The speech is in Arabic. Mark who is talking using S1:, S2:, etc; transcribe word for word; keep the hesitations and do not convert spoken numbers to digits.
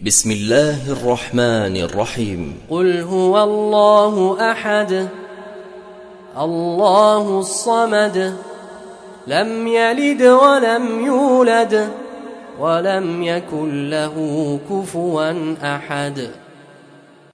S1: بسم الله الرحمن الرحيم.
S2: قل هو الله أحد الله الصمد لم يلد ولم يولد ولم يكن له كفوا أحد.